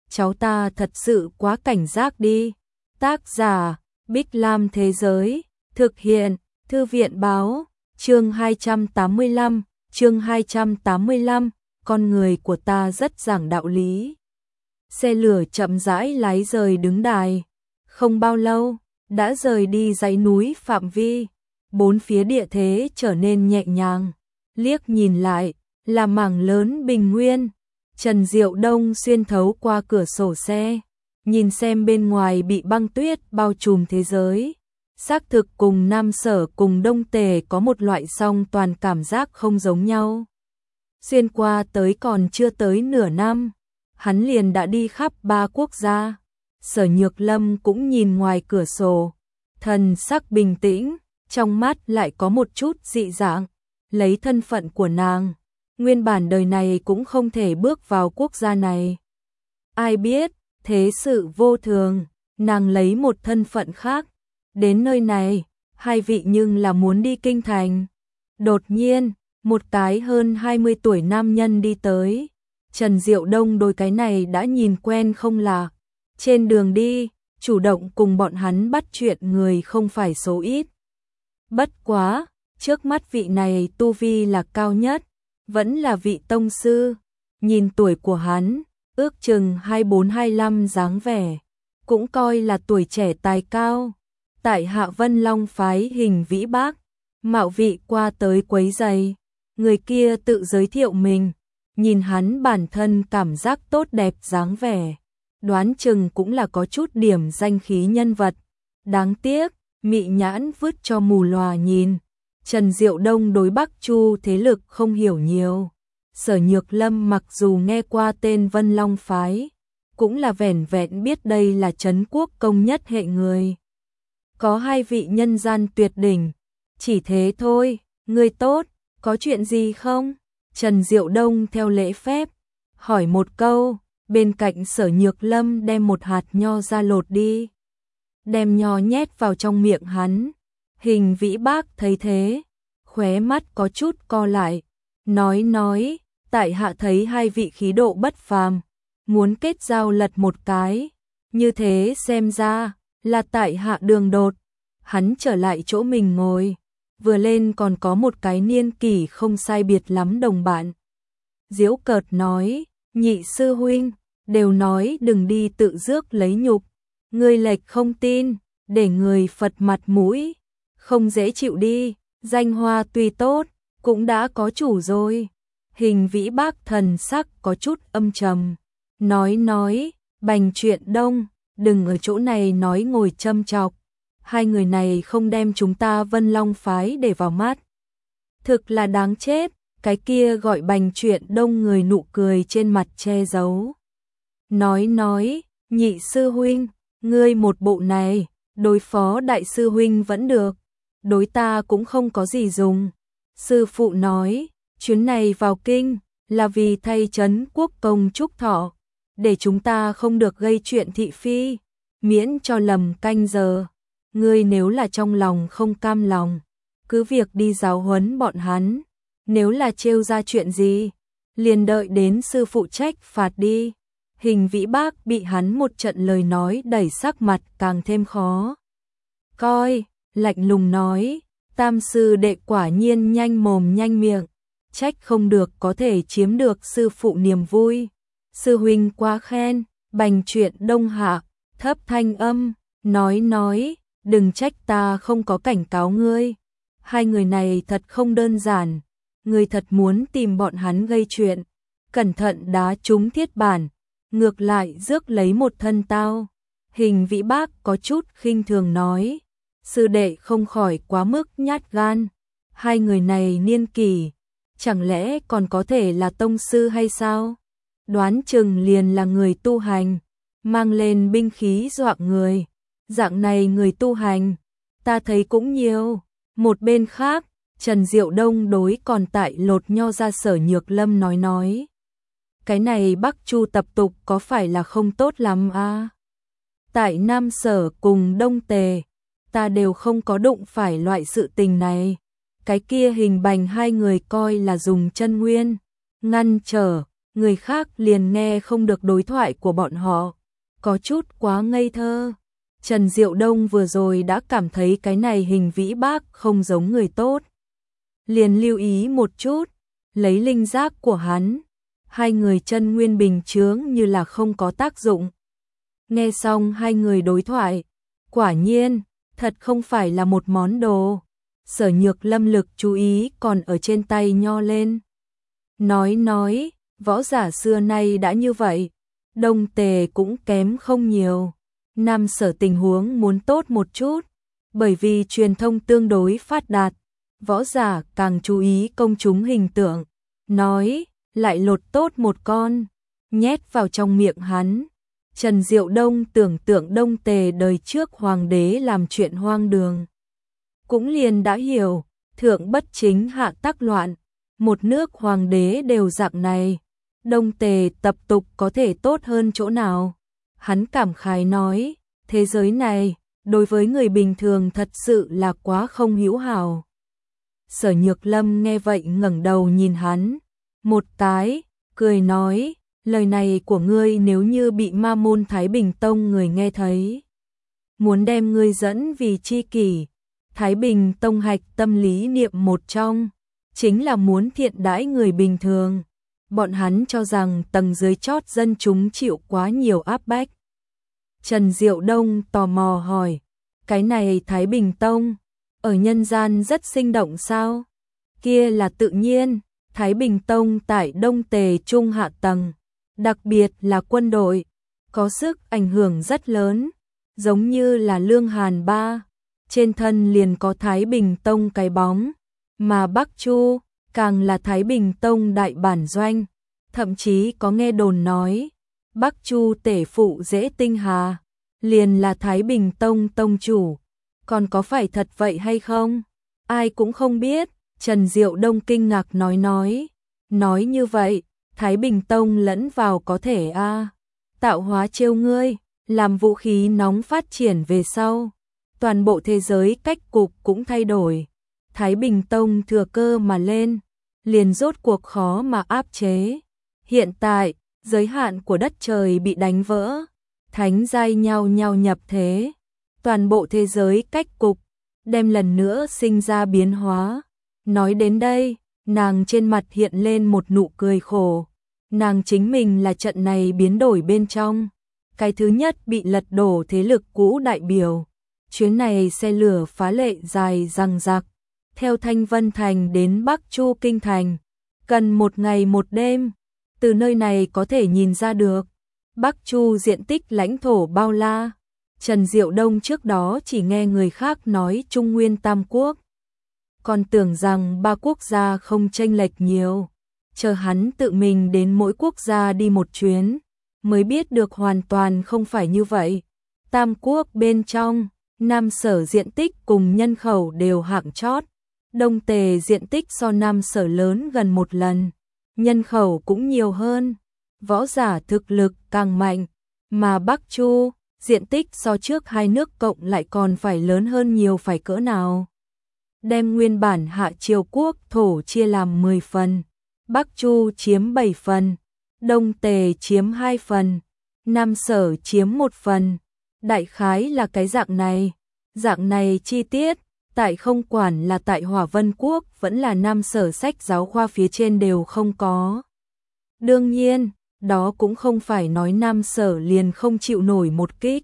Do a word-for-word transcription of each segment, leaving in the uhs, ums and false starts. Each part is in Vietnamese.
cháu ta thật sự quá cảnh giác đi. Tác giả, Bích Lam Thế Giới, thực hiện, Thư viện Báo, chương hai trăm tám mươi lăm, chương hai trăm tám mươi lăm, con người của ta rất giảng đạo lý. Xe lửa chậm rãi lái rời đứng đài, không bao lâu, đã rời đi dãy núi phạm vi, bốn phía địa thế trở nên nhẹ nhàng, liếc nhìn lại, là mảng lớn bình nguyên. Trần Diệu Đông xuyên thấu qua cửa sổ xe, nhìn xem bên ngoài bị băng tuyết bao trùm thế giới. Xác thực cùng Nam Sở cùng Đông Tề có một loại song toàn cảm giác không giống nhau. Xuyên qua tới còn chưa tới nửa năm, hắn liền đã đi khắp ba quốc gia. Sở Nhược Lâm cũng nhìn ngoài cửa sổ, thần sắc bình tĩnh, trong mắt lại có một chút dị dạng. Lấy thân phận của nàng, nguyên bản đời này cũng không thể bước vào quốc gia này. Ai biết, thế sự vô thường, nàng lấy một thân phận khác. Đến nơi này, hai vị nhưng là muốn đi kinh thành. Đột nhiên, một cái hơn hai mươi tuổi nam nhân đi tới. Trần Diệu Đông đôi cái này đã nhìn quen không lạ. Trên đường đi, chủ động cùng bọn hắn bắt chuyện người không phải số ít. Bất quá, trước mắt vị này tu vi là cao nhất, vẫn là vị tông sư. Nhìn tuổi của hắn, ước chừng hai mươi bốn hai mươi lăm dáng vẻ, cũng coi là tuổi trẻ tài cao. Tại Hạ Vân Long phái Hình Vĩ Bác, mạo vị qua tới quấy giày. Người kia tự giới thiệu mình, nhìn hắn bản thân cảm giác tốt đẹp dáng vẻ, đoán chừng cũng là có chút điểm danh khí nhân vật. Đáng tiếc, mị nhãn vứt cho mù lòa nhìn. Trần Diệu Đông đối Bắc Chu thế lực không hiểu nhiều. Sở Nhược Lâm mặc dù nghe qua tên Vân Long phái, cũng là vẻn vẹn biết đây là trấn quốc công nhất hệ người. Có hai vị nhân gian tuyệt đỉnh, chỉ thế thôi. Người tốt, có chuyện gì không? Trần Diệu Đông theo lễ phép hỏi một câu. Bên cạnh Sở Nhược Lâm đem một hạt nho ra lột đi, đem nho nhét vào trong miệng hắn. Hình Vĩ Bác thấy thế, khóe mắt có chút co lại, nói nói, tại hạ thấy hai vị khí độ bất phàm, muốn kết giao lật một cái, như thế xem ra là tại hạ đường đột. Hắn trở lại chỗ mình ngồi, vừa lên còn có một cái niên kỷ không sai biệt lắm đồng bạn. Giễu cợt nói, nhị sư huynh, đều nói đừng đi tự rước lấy nhục, người lệch không tin, để người Phật mặt mũi, không dễ chịu đi, danh hoa tuy tốt, cũng đã có chủ rồi. Hình Vĩ Bác thần sắc có chút âm trầm, nói nói, Bành Chuyện Đông, đừng ở chỗ này nói ngồi châm chọc, hai người này không đem chúng ta Vân Long phái để vào mắt. Thực là đáng chết. Cái kia gọi Bành Chuyện Đông người nụ cười trên mặt che giấu. Nói nói, nhị sư huynh, ngươi một bộ này, đối phó đại sư huynh vẫn được, đối ta cũng không có gì dùng. Sư phụ nói, chuyến này vào kinh là vì thay trấn quốc công chúc thọ, để chúng ta không được gây chuyện thị phi, miễn cho lầm canh giờ. Ngươi nếu là trong lòng không cam lòng, cứ việc đi giáo huấn bọn hắn. Nếu là trêu ra chuyện gì, liền đợi đến sư phụ trách phạt đi. Hình Vĩ Bác bị hắn một trận lời nói đẩy sắc mặt càng thêm khó coi, lạnh lùng nói, tam sư đệ quả nhiên nhanh mồm nhanh miệng, trách không được có thể chiếm được sư phụ niềm vui. Sư huynh quá khen. Bành Chuyện Đông hạ thấp thanh âm, nói nói, đừng trách ta không có cảnh cáo ngươi. Hai người này thật không đơn giản. Người thật muốn tìm bọn hắn gây chuyện, cẩn thận đá trúng thiết bản, ngược lại rước lấy một thân tao. Hình Vĩ Bác có chút khinh thường nói, sư đệ không khỏi quá mức nhát gan. Hai người này niên kỷ, chẳng lẽ còn có thể là tông sư hay sao? Đoán chừng liền là người tu hành, mang lên binh khí dọa người. Dạng này người tu hành, ta thấy cũng nhiều. Một bên khác, Trần Diệu Đông đối còn tại lột nho ra Sở Nhược Lâm nói nói. Cái này Bắc Chu tập tục có phải là không tốt lắm à? Tại Nam Sở cùng Đông Tề, ta đều không có đụng phải loại sự tình này. Cái kia Hình Bành hai người coi là dùng chân nguyên, ngăn trở, người khác liền nghe không được đối thoại của bọn họ, có chút quá ngây thơ. Trần Diệu Đông vừa rồi đã cảm thấy cái này Hình Vĩ Bác không giống người tốt. Liền lưu ý một chút, lấy linh giác của hắn, hai người chân nguyên bình chướng như là không có tác dụng. Nghe xong hai người đối thoại, quả nhiên, thật không phải là một món đồ. Sở Nhược Lâm lực chú ý còn ở trên tay nho lên. Nói nói, võ giả xưa nay đã như vậy, Đông Tề cũng kém không nhiều. Nam Sở tình huống muốn tốt một chút, bởi vì truyền thông tương đối phát đạt, võ giả càng chú ý công chúng hình tượng. Nói, lại lột tốt một con, nhét vào trong miệng hắn. Trần Diệu Đông tưởng tượng Đông Tề đời trước hoàng đế làm chuyện hoang đường. Cũng liền đã hiểu, thượng bất chính hạ tắc loạn, một nước hoàng đế đều dạng này. Đông Tề tập tục có thể tốt hơn chỗ nào? Hắn cảm khái nói, thế giới này, đối với người bình thường thật sự là quá không hữu hảo. Sở Nhược Lâm nghe vậy ngẩng đầu nhìn hắn, một cái, cười nói, lời này của ngươi nếu như bị Ma môn Thái Bình Tông người nghe thấy, muốn đem ngươi dẫn vì chi kỷ. Thái Bình Tông hạch tâm lý niệm một trong, chính là muốn thiện đãi người bình thường. Bọn hắn cho rằng tầng dưới chót dân chúng chịu quá nhiều áp bách. Trần Diệu Đông tò mò hỏi, cái này Thái Bình Tông, ở nhân gian rất sinh động sao? Kia là tự nhiên, Thái Bình Tông tại Đông Tề trung hạ tầng, đặc biệt là quân đội, có sức ảnh hưởng rất lớn, giống như là Lương Hàn Ba, trên thân liền có Thái Bình Tông cái bóng, mà Bắc Chu càng là Thái Bình Tông đại bản doanh, thậm chí có nghe đồn nói, Bắc Chu tể phụ Dễ Tinh Hà, liền là Thái Bình Tông tông chủ, còn có phải thật vậy hay không? Ai cũng không biết, Trần Diệu Đông kinh ngạc nói nói, nói như vậy, Thái Bình Tông lẫn vào có thể a à, tạo hóa trêu ngươi, làm vũ khí nóng phát triển về sau, toàn bộ thế giới cách cục cũng thay đổi. Thái Bình Tông thừa cơ mà lên, liền rốt cuộc khó mà áp chế. Hiện tại, giới hạn của đất trời bị đánh vỡ, thánh giai nhau nhau nhập thế, toàn bộ thế giới cách cục, đem lần nữa sinh ra biến hóa. Nói đến đây, nàng trên mặt hiện lên một nụ cười khổ, nàng chính mình là trận này biến đổi bên trong. Cái thứ nhất bị lật đổ thế lực cũ đại biểu, chuyến này xe lửa phá lệ dài dằng dặc, theo Thanh Vân Thành đến Bắc Chu Kinh Thành, cần một ngày một đêm. Từ nơi này có thể nhìn ra được, Bắc Chu diện tích lãnh thổ bao la. Trần Diệu Đông trước đó chỉ nghe người khác nói Trung Nguyên Tam Quốc, còn tưởng rằng ba quốc gia không chênh lệch nhiều, chờ hắn tự mình đến mỗi quốc gia đi một chuyến, mới biết được hoàn toàn không phải như vậy. Tam Quốc bên trong, Nam Sở diện tích cùng nhân khẩu đều hạng chót, Đông Tề diện tích so Nam Sở lớn gần một lần, nhân khẩu cũng nhiều hơn, võ giả thực lực càng mạnh, mà Bắc Chu, diện tích so trước hai nước cộng lại còn phải lớn hơn nhiều phải cỡ nào. Đem nguyên bản Hạ Triều quốc thổ chia làm mười phần, Bắc Chu chiếm bảy phần, Đông Tề chiếm hai phần, Nam Sở chiếm một phần, đại khái là cái dạng này. Dạng này chi tiết, tại không quản là tại Hỏa Vân Quốc vẫn là Nam Sở sách giáo khoa phía trên đều không có. Đương nhiên, đó cũng không phải nói Nam Sở liền không chịu nổi một kích.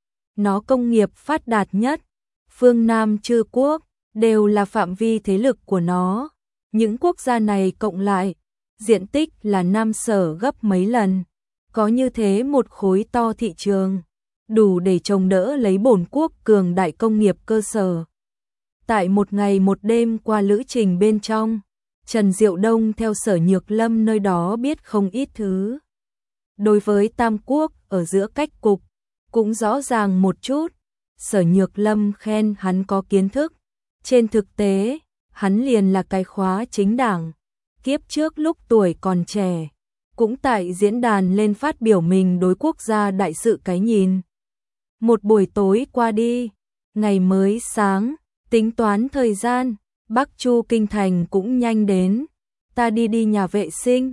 Nó công nghiệp phát đạt nhất, phương Nam chư quốc, đều là phạm vi thế lực của nó. Những quốc gia này cộng lại, diện tích là Nam Sở gấp mấy lần. Có như thế một khối to thị trường, đủ để trông đỡ lấy bổn quốc cường đại công nghiệp cơ sở. Tại một ngày một đêm qua lữ trình bên trong, Trần Diệu Đông theo Sở Nhược Lâm nơi đó biết không ít thứ. Đối với Tam Quốc ở giữa cách cục, cũng rõ ràng một chút. Sở Nhược Lâm khen hắn có kiến thức. Trên thực tế, hắn liền là cái khóa chính đảng. Kiếp trước lúc tuổi còn trẻ, cũng tại diễn đàn lên phát biểu mình đối quốc gia đại sự cái nhìn. Một buổi tối qua đi, ngày mới sáng, tính toán thời gian, Bắc Chu Kinh Thành cũng nhanh đến. Ta đi đi nhà vệ sinh.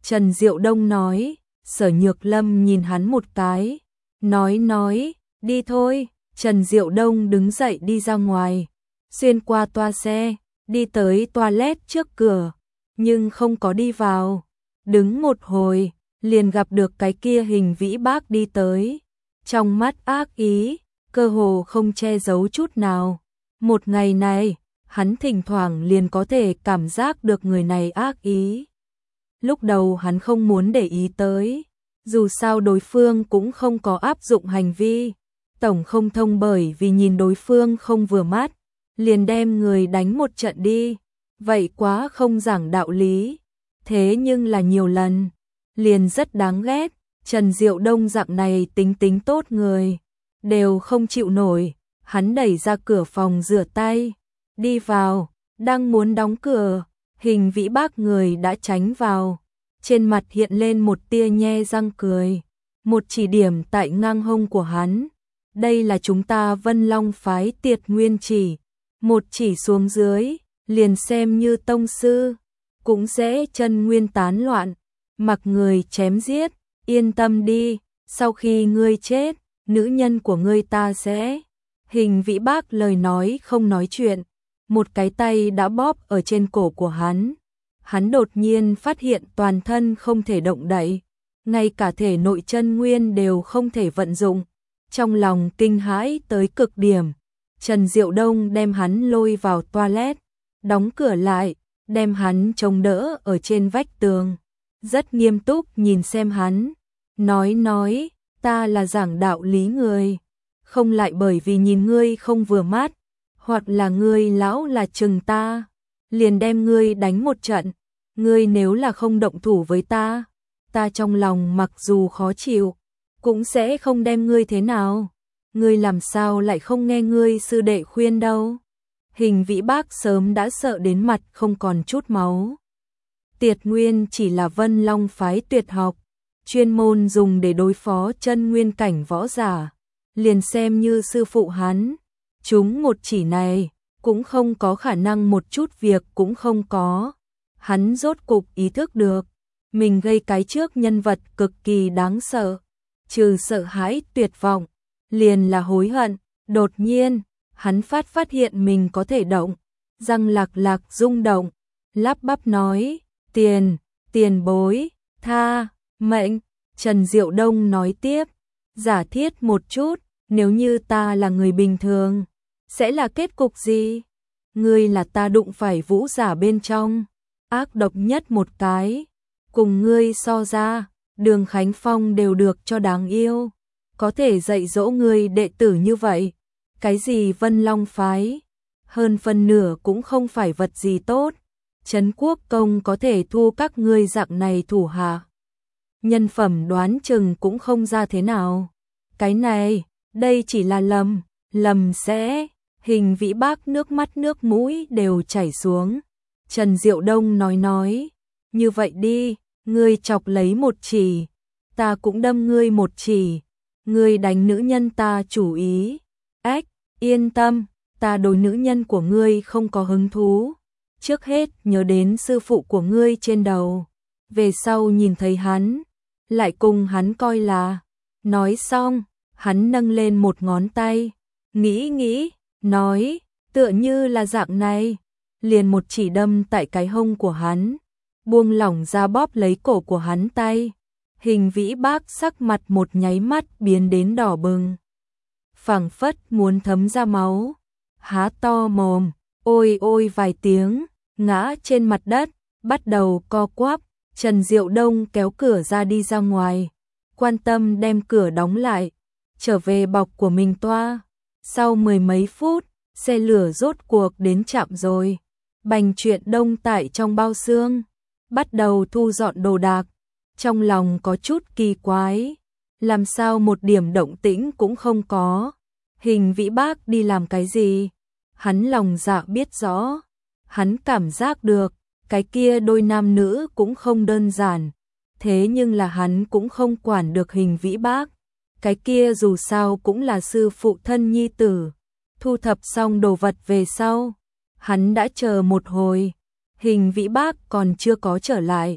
Trần Diệu Đông nói. Sở Nhược Lâm nhìn hắn một cái, nói nói, đi thôi. Trần Diệu Đông đứng dậy đi ra ngoài, xuyên qua toa xe, đi tới toilet trước cửa, nhưng không có đi vào. Đứng một hồi, liền gặp được cái kia Hình Vĩ Bác đi tới, trong mắt ác ý, cơ hồ không che giấu chút nào. Một ngày này, hắn thỉnh thoảng liền có thể cảm giác được người này ác ý. Lúc đầu hắn không muốn để ý tới, dù sao đối phương cũng không có áp dụng hành vi tổng không thông, bởi vì nhìn đối phương không vừa mắt, liền đem người đánh một trận đi, vậy quá không giảng đạo lý. Thế nhưng là nhiều lần, liền rất đáng ghét. Trần Diệu Đông dạng này tính tính tốt người, đều không chịu nổi. Hắn đẩy ra cửa phòng rửa tay, đi vào, đang muốn đóng cửa, Hình Vĩ Bác người đã tránh vào, trên mặt hiện lên một tia nhe răng cười, một chỉ điểm tại ngang hông của hắn. Đây là chúng ta Vân Long phái Tiệt Nguyên chỉ, một chỉ xuống dưới, liền xem như tông sư, cũng sẽ chân nguyên tán loạn, mặc người chém giết. Yên tâm đi, sau khi ngươi chết, nữ nhân của ngươi ta sẽ. Hình Vĩ Bác lời nói không nói chuyện, một cái tay đã bóp ở trên cổ của hắn. Hắn đột nhiên phát hiện toàn thân không thể động đậy, ngay cả thể nội chân nguyên đều không thể vận dụng. Trong lòng kinh hãi tới cực điểm, Trần Diệu Đông đem hắn lôi vào toilet, đóng cửa lại, đem hắn chống đỡ ở trên vách tường, rất nghiêm túc nhìn xem hắn, nói nói, ta là giảng đạo lý người, không lại bởi vì nhìn ngươi không vừa mắt, hoặc là ngươi lão là chừng ta, liền đem ngươi đánh một trận. Ngươi nếu là không động thủ với ta, ta trong lòng mặc dù khó chịu, cũng sẽ không đem ngươi thế nào. Ngươi làm sao lại không nghe ngươi sư đệ khuyên đâu. Hình Vĩ Bác sớm đã sợ đến mặt không còn chút máu. Tiệt Nguyên chỉ là Vân Long phái tuyệt học, chuyên môn dùng để đối phó chân nguyên cảnh võ giả, liền xem như sư phụ hắn, chúng một chỉ này cũng không có khả năng một chút việc cũng không có. Hắn rốt cục ý thức được, mình gây cái trước nhân vật cực kỳ đáng sợ, trừ sợ hãi tuyệt vọng, liền là hối hận. Đột nhiên, hắn phát phát hiện mình có thể động, răng lạc lạc rung động, lắp bắp nói, tiền, tiền bối, tha, mệnh. Trần Diệu Đông nói tiếp, giả thiết một chút, nếu như ta là người bình thường, sẽ là kết cục gì? Ngươi là ta đụng phải vũ giả bên trong, ác độc nhất một cái, cùng ngươi so ra, Đường Khánh Phong đều được cho đáng yêu, có thể dạy dỗ ngươi đệ tử như vậy. Cái gì Vân Long phái, hơn phân nửa cũng không phải vật gì tốt, Trấn Quốc Công có thể thu các ngươi dạng này thủ hạ. Nhân phẩm đoán chừng cũng không ra thế nào. Cái này, đây chỉ là lầm, lầm sẽ. Hình Vĩ Bác nước mắt nước mũi đều chảy xuống. Trần Diệu Đông nói nói, như vậy đi, ngươi chọc lấy một chỉ, ta cũng đâm ngươi một chỉ, ngươi đánh nữ nhân ta chủ ý. Ách, yên tâm, ta đối nữ nhân của ngươi không có hứng thú. Trước hết nhớ đến sư phụ của ngươi trên đầu, về sau nhìn thấy hắn, lại cùng hắn coi là. Nói xong, hắn nâng lên một ngón tay, nghĩ nghĩ, nói, tựa như là dạng này, liền một chỉ đâm tại cái hông của hắn, buông lỏng ra bóp lấy cổ của hắn tay. Hình Vĩ Bác sắc mặt một nháy mắt biến đến đỏ bừng, phảng phất muốn thấm ra máu, há to mồm, ôi ôi vài tiếng, ngã trên mặt đất, bắt đầu co quắp. Trần Diệu Đông kéo cửa ra đi ra ngoài, quan tâm đem cửa đóng lại, trở về bọc của mình toa. Sau mười mấy phút, xe lửa rốt cuộc đến trạm rồi. Bành Chuyện Đông tại trong bao xương, bắt đầu thu dọn đồ đạc, trong lòng có chút kỳ quái, làm sao một điểm động tĩnh cũng không có. Hình Vĩ Bác đi làm cái gì? Hắn lòng dạ biết rõ, hắn cảm giác được, cái kia đôi nam nữ cũng không đơn giản, thế nhưng là hắn cũng không quản được Hình Vĩ Bác. Cái kia dù sao cũng là sư phụ thân nhi tử. Thu thập xong đồ vật về sau, hắn đã chờ một hồi, Hình Vĩ Bác còn chưa có trở lại.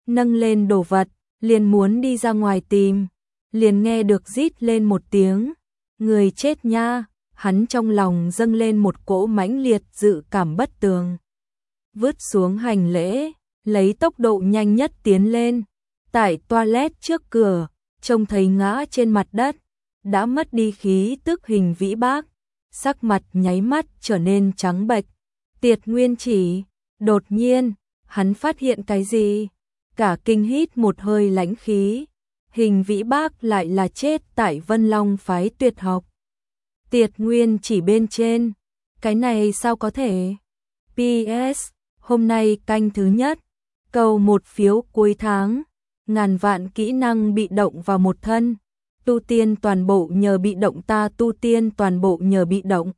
nâng lên đồ vật, liền muốn đi ra ngoài tìm, liền nghe được rít lên một tiếng, người chết nha, hắn trong lòng dâng lên một cỗ mãnh liệt dự cảm bất tường. Vứt xuống hành lễ, lấy tốc độ nhanh nhất tiến lên, tại toilet trước cửa, trông thấy ngã trên mặt đất, đã mất đi khí tức Hình Vĩ Bác, sắc mặt nháy mắt trở nên trắng bệch. Tiệt Nguyên Chỉ, đột nhiên, hắn phát hiện cái gì? Cả kinh hít một hơi lãnh khí, Hình Vĩ Bác lại là chết tại Vân Long phái tuyệt học. Tiệt Nguyên Chỉ bên trên, cái này sao có thể? pê ét, hôm nay canh thứ nhất, cầu một phiếu cuối tháng, ngàn vạn kỹ năng bị động vào một thân, tu tiên toàn bộ nhờ bị động ta tu tiên toàn bộ nhờ bị động.